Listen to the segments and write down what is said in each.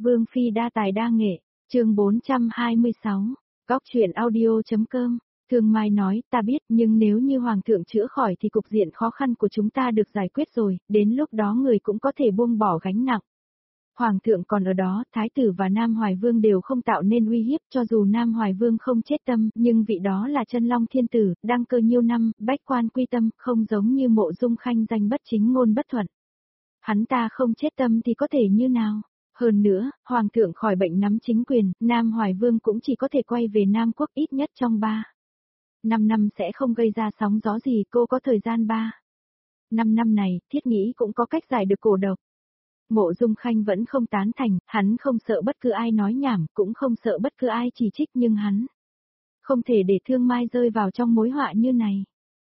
Vương Phi đa tài đa nghệ, chương 426, Góc truyện audio.com. Thương Mai nói, ta biết, nhưng nếu như Hoàng thượng chữa khỏi thì cục diện khó khăn của chúng ta được giải quyết rồi, đến lúc đó người cũng có thể buông bỏ gánh nặng. Hoàng thượng còn ở đó, Thái tử và Nam Hoài Vương đều không tạo nên uy hiếp, cho dù Nam Hoài Vương không chết tâm, nhưng vị đó là chân long thiên tử, đăng cơ nhiêu năm, bách quan quy tâm, không giống như Mộ Dung Khanh danh bất chính ngôn bất thuận. Hắn ta không chết tâm thì có thể như nào? Hơn nữa, Hoàng thượng khỏi bệnh nắm chính quyền, Nam Hoài Vương cũng chỉ có thể quay về Nam Quốc ít nhất trong 5 năm sẽ không gây ra sóng gió gì, cô có thời gian 5 năm này, thiết nghĩ cũng có cách giải được cổ độc. Mộ Dung Khanh vẫn không tán thành, hắn không sợ bất cứ ai nói nhảm, cũng không sợ bất cứ ai chỉ trích, nhưng hắn không thể để Thương Mai rơi vào trong mối họa như này.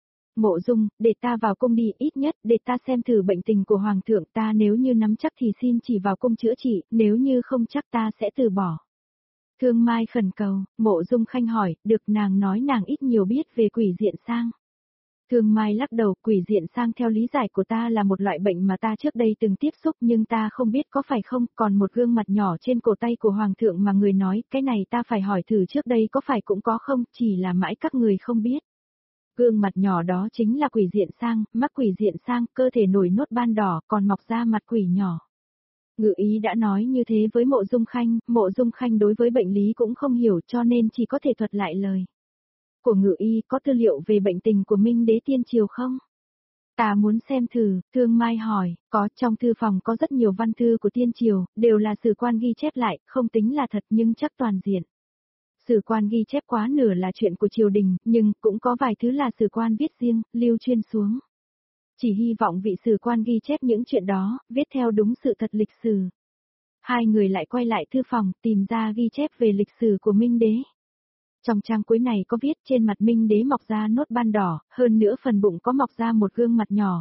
Mộ Dung, để ta vào cung đi, ít nhất để ta xem thử bệnh tình của Hoàng thượng, ta nếu như nắm chắc thì xin chỉ vào cung chữa trị, nếu như không chắc ta sẽ từ bỏ. Thương Mai khẩn cầu, Mộ Dung Khanh hỏi, được, nàng nói nàng ít nhiều biết về quỷ diện sang. Thương Mai lắc đầu, quỷ diện sang theo lý giải của ta là một loại bệnh mà ta trước đây từng tiếp xúc nhưng ta không biết có phải không, còn một gương mặt nhỏ trên cổ tay của Hoàng thượng mà người nói, cái này ta phải hỏi thử trước đây có phải cũng có không, chỉ là mãi các người không biết. Gương mặt nhỏ đó chính là quỷ diện sang, mắc quỷ diện sang, cơ thể nổi nốt ban đỏ, còn mọc ra mặt quỷ nhỏ. Ngự ý đã nói như thế với Mộ Dung Khanh đối với bệnh lý cũng không hiểu cho nên chỉ có thể thuật lại lời của ngự y. Có tư liệu về bệnh tình của Minh đế tiên triều không? Ta muốn xem thử, Thương Mai hỏi, có, trong thư phòng có rất nhiều văn thư của tiên triều, đều là sử quan ghi chép lại, không tính là thật nhưng chắc toàn diện. Sử quan ghi chép quá nửa là chuyện của triều đình, nhưng cũng có vài thứ là sử quan viết riêng, lưu truyền xuống. Chỉ hy vọng vị sử quan ghi chép những chuyện đó, viết theo đúng sự thật lịch sử. Hai người lại quay lại thư phòng, tìm ra ghi chép về lịch sử của Minh đế. Trong trang cuối này có viết trên mặt Minh đế mọc ra nốt ban đỏ, hơn nữa phần bụng có mọc ra một gương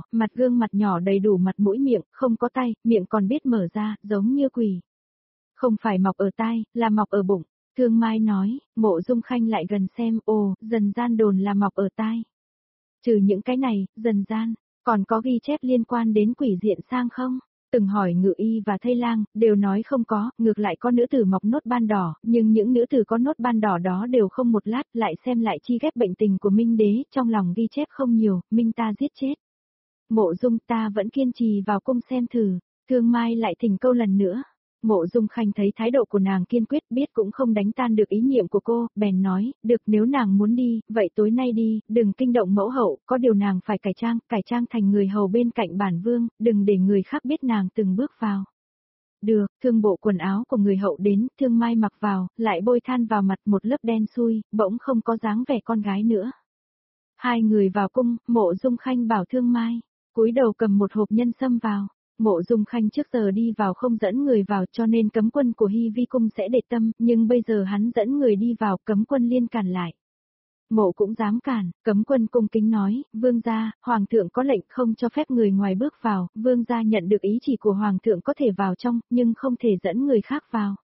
mặt nhỏ đầy đủ mặt mũi miệng, không có tay, miệng còn biết mở ra, giống như quỷ. Không phải mọc ở tai, là mọc ở bụng. Thương Mai nói, Mộ Dung Khanh lại gần xem, dần gian đồn là mọc ở tai. Trừ những cái này, dần gian, còn có ghi chép liên quan đến quỷ diện sang không? Từng hỏi ngự y và thây lang, đều nói không có, ngược lại có nữ tử mọc nốt ban đỏ, nhưng những nữ tử có nốt ban đỏ đó đều không một lát, lại xem lại chi ghép bệnh tình của Minh đế, trong lòng ghi chép không nhiều, Minh ta giết chết. Mộ Dung, ta vẫn kiên trì vào cung xem thử. Thương Mai lại thỉnh câu lần nữa. Mộ Dung Khanh thấy thái độ của nàng kiên quyết, biết cũng không đánh tan được ý niệm của cô, bèn nói, được, nếu nàng muốn đi, vậy tối nay đi, đừng kinh động mẫu hậu, có điều nàng phải cải trang thành người hầu bên cạnh bản vương, đừng để người khác biết nàng từng bước vào. Được, thương bộ quần áo của người hậu đến, Thương Mai mặc vào, lại bôi than vào mặt, một lớp đen xui, bỗng không có dáng vẻ con gái nữa. Hai người vào cung, Mộ Dung Khanh bảo Thương Mai, cúi đầu cầm một hộp nhân sâm vào. Mộ Dung Khanh trước giờ đi vào không dẫn người vào cho nên cấm quân của Hy Vi cung sẽ để tâm, nhưng bây giờ hắn dẫn người đi vào, cấm quân liên cản lại. Mộ cũng dám cản, cấm quân cung kính nói, vương gia, hoàng thượng có lệnh không cho phép người ngoài bước vào, vương gia nhận được ý chỉ của hoàng thượng có thể vào trong, nhưng không thể dẫn người khác vào.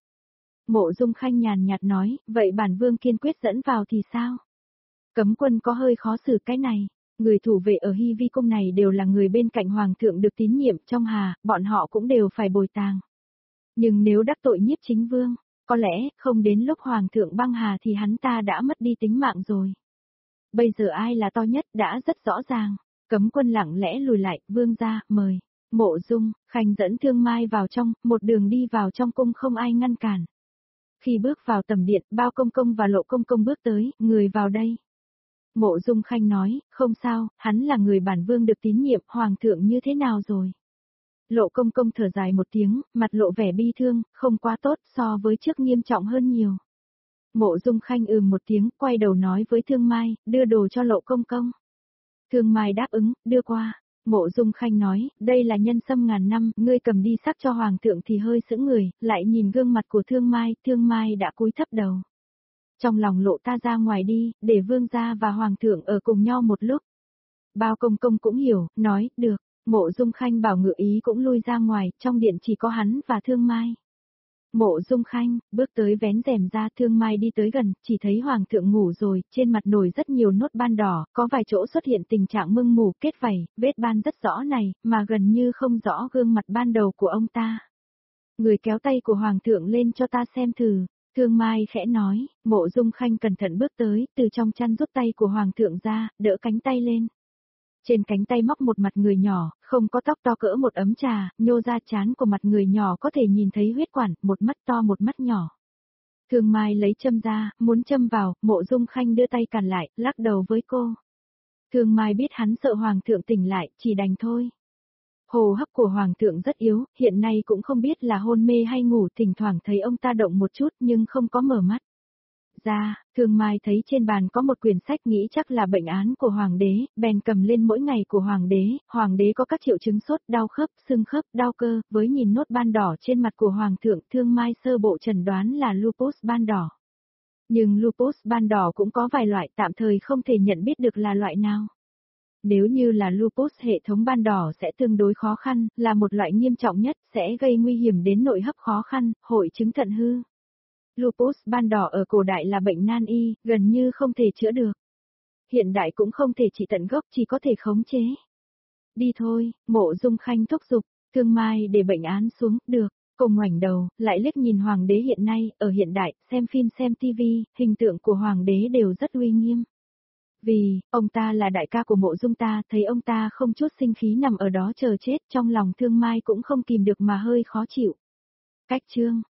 Mộ Dung Khanh nhàn nhạt nói, vậy bản vương kiên quyết dẫn vào thì sao? Cấm quân có hơi khó xử cái này. Người thủ vệ ở Hy Vi cung này đều là người bên cạnh hoàng thượng được tín nhiệm trong hà, bọn họ cũng đều phải bồi tàng. Nhưng nếu đắc tội Nhiếp Chính Vương, có lẽ không đến lúc hoàng thượng băng hà thì hắn ta đã mất đi tính mạng rồi. Bây giờ ai là to nhất đã rất rõ ràng. Cấm quân lặng lẽ lùi lại, vương gia, mời. Mộ Dung Khanh dẫn Thương Mai vào trong, một đường đi vào trong cung không ai ngăn cản. Khi bước vào tầm điện, Bao Công Công và Lộ Công Công bước tới, người vào đây. Mộ Dung Khanh nói, không sao, hắn là người bản vương được tín nhiệm, hoàng thượng như thế nào rồi? Lộ Công Công thở dài một tiếng, mặt lộ vẻ bi thương, không quá tốt, so với trước nghiêm trọng hơn nhiều. Mộ Dung Khanh một tiếng, quay đầu nói với Thương Mai, đưa đồ cho Lộ Công Công. Thương Mai đáp ứng, đưa qua. Mộ Dung Khanh nói, đây là nhân sâm ngàn năm, ngươi cầm đi sắc cho hoàng thượng thì hơi sững người, lại nhìn gương mặt của Thương Mai đã cúi thấp đầu. Trong lòng Lộ ta ra ngoài đi, để vương gia và hoàng thượng ở cùng nhau một lúc. Bao Công Công cũng hiểu, nói, được. Mộ Dung Khanh bảo ngự ý cũng lui ra ngoài, trong điện chỉ có hắn và Thương Mai. Mộ Dung Khanh, bước tới vén rèm ra, Thương Mai đi tới gần, chỉ thấy hoàng thượng ngủ rồi, trên mặt nổi rất nhiều nốt ban đỏ, có vài chỗ xuất hiện tình trạng mưng mù, kết vảy, vết ban rất rõ này, mà gần như không rõ gương mặt ban đầu của ông ta. Người kéo tay của Hoàng thượng lên cho ta xem thử. Thương Mai khẽ nói, Mộ Dung Khanh cẩn thận bước tới, từ trong chăn rút tay của Hoàng thượng ra, đỡ cánh tay lên. Trên cánh tay móc một mặt người nhỏ, không có tóc to cỡ một ấm trà, nhô ra trán của mặt người nhỏ có thể nhìn thấy huyết quản, một mắt to một mắt nhỏ. Thương Mai lấy châm ra, muốn châm vào, Mộ Dung Khanh đưa tay cản lại, lắc đầu với cô. Thương Mai biết hắn sợ Hoàng thượng tỉnh lại, chỉ đành thôi. Hô hấp của Hoàng thượng rất yếu, hiện nay cũng không biết là hôn mê hay ngủ, thỉnh thoảng thấy ông ta động một chút nhưng không có mở mắt. Thương Mai thấy trên bàn có một quyển sách nghĩ chắc là bệnh án của Hoàng đế, bèn cầm lên mỗi ngày của Hoàng đế có các triệu chứng sốt, đau khớp, xương khớp, đau cơ, với nhìn nốt ban đỏ trên mặt của Hoàng thượng, Thương Mai sơ bộ chẩn đoán là lupus ban đỏ. Nhưng lupus ban đỏ cũng có vài loại, tạm thời không thể nhận biết được là loại nào. Nếu như là lupus hệ thống ban đỏ sẽ tương đối khó khăn, là một loại nghiêm trọng nhất, sẽ gây nguy hiểm đến nội hấp khó khăn, hội chứng thận hư. Lupus ban đỏ ở cổ đại là bệnh nan y, gần như không thể chữa được. Hiện đại cũng không thể trị tận gốc, chỉ có thể khống chế. Đi thôi, Mộ Dung Khanh thúc giục, Thương Mai để bệnh án xuống, được. Cô ngoảnh đầu, lại liếc nhìn Hoàng đế hiện nay, ở hiện đại, xem phim xem tivi, hình tượng của Hoàng đế đều rất uy nghiêm. Vì, ông ta là đại ca của Mộ Dung ta, thấy ông ta không chút sinh khí nằm ở đó chờ chết, trong lòng Thương Mai cũng không kìm được mà hơi khó chịu. Cách chương